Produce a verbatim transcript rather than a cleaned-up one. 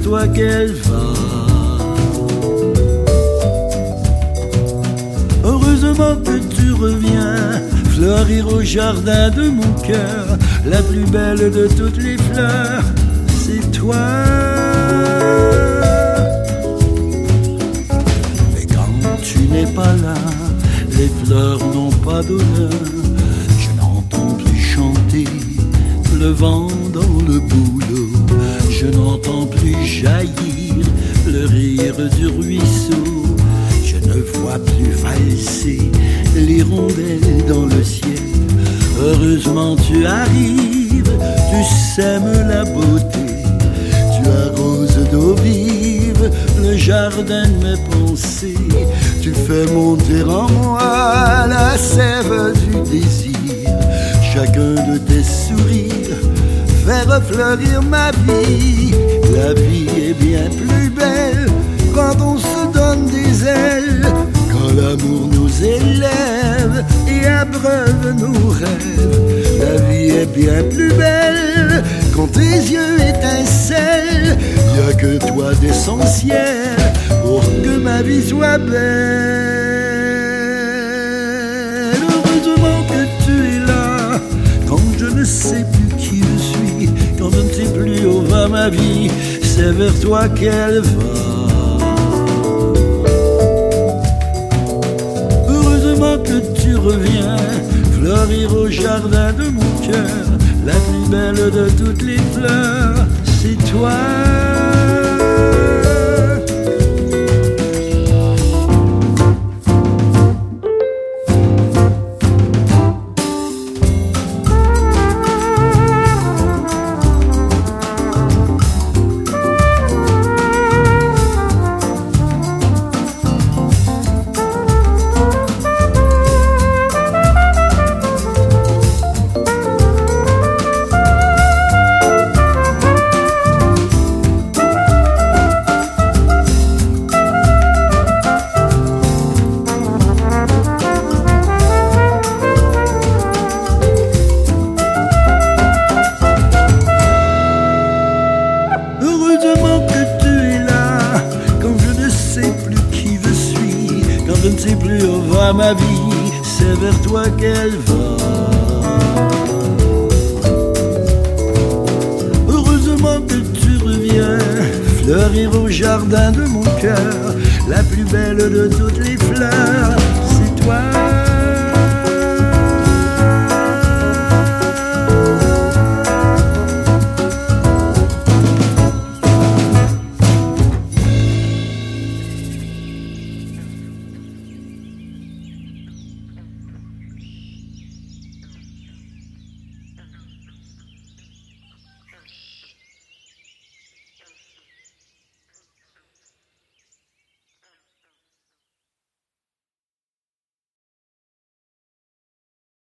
toi qu'elle va. Heureusement que tu reviens fleurir au jardin de mon cœur. La plus belle de toutes les fleurs, c'est toi. Mais quand tu n'es pas là, les fleurs n'ont pas d'odeur. Je n'entends plus chanter le vent dans le bouleau. Je n'entends plus jaillir le rire du ruisseau. Je ne vois plus valser l'hirondelle dans le ciel. Heureusement tu arrives, tu sèmes la beauté. Tu arroses d'eau vive le jardin de mes pensées. Tu fais monter en moi la sève du désir. Chacun de tes sourires fait refleurir ma vie. La vie est bien plus belle quand on se donne des ailes, quand l'amour nous élève et abreuve nos rêves. La vie est bien plus belle quand tes yeux étincellent. Y a que toi d'essentiel pour que ma vie soit belle. Heureusement que tu es là quand je ne sais plus qui je suis, quand je ne sais plus où va ma vie, c'est vers toi qu'elle va. Heureusement que tu reviens fleurir au jardin de mon cœur. La plus belle de toutes les fleurs, c'est toi. Heureusement que tu es là quand je ne sais plus qui je suis, quand je ne sais plus où va ma vie, c'est vers toi qu'elle va. Heureusement que tu reviens fleurir au jardin de mon cœur. La plus belle de toutes les fleurs, c'est toi.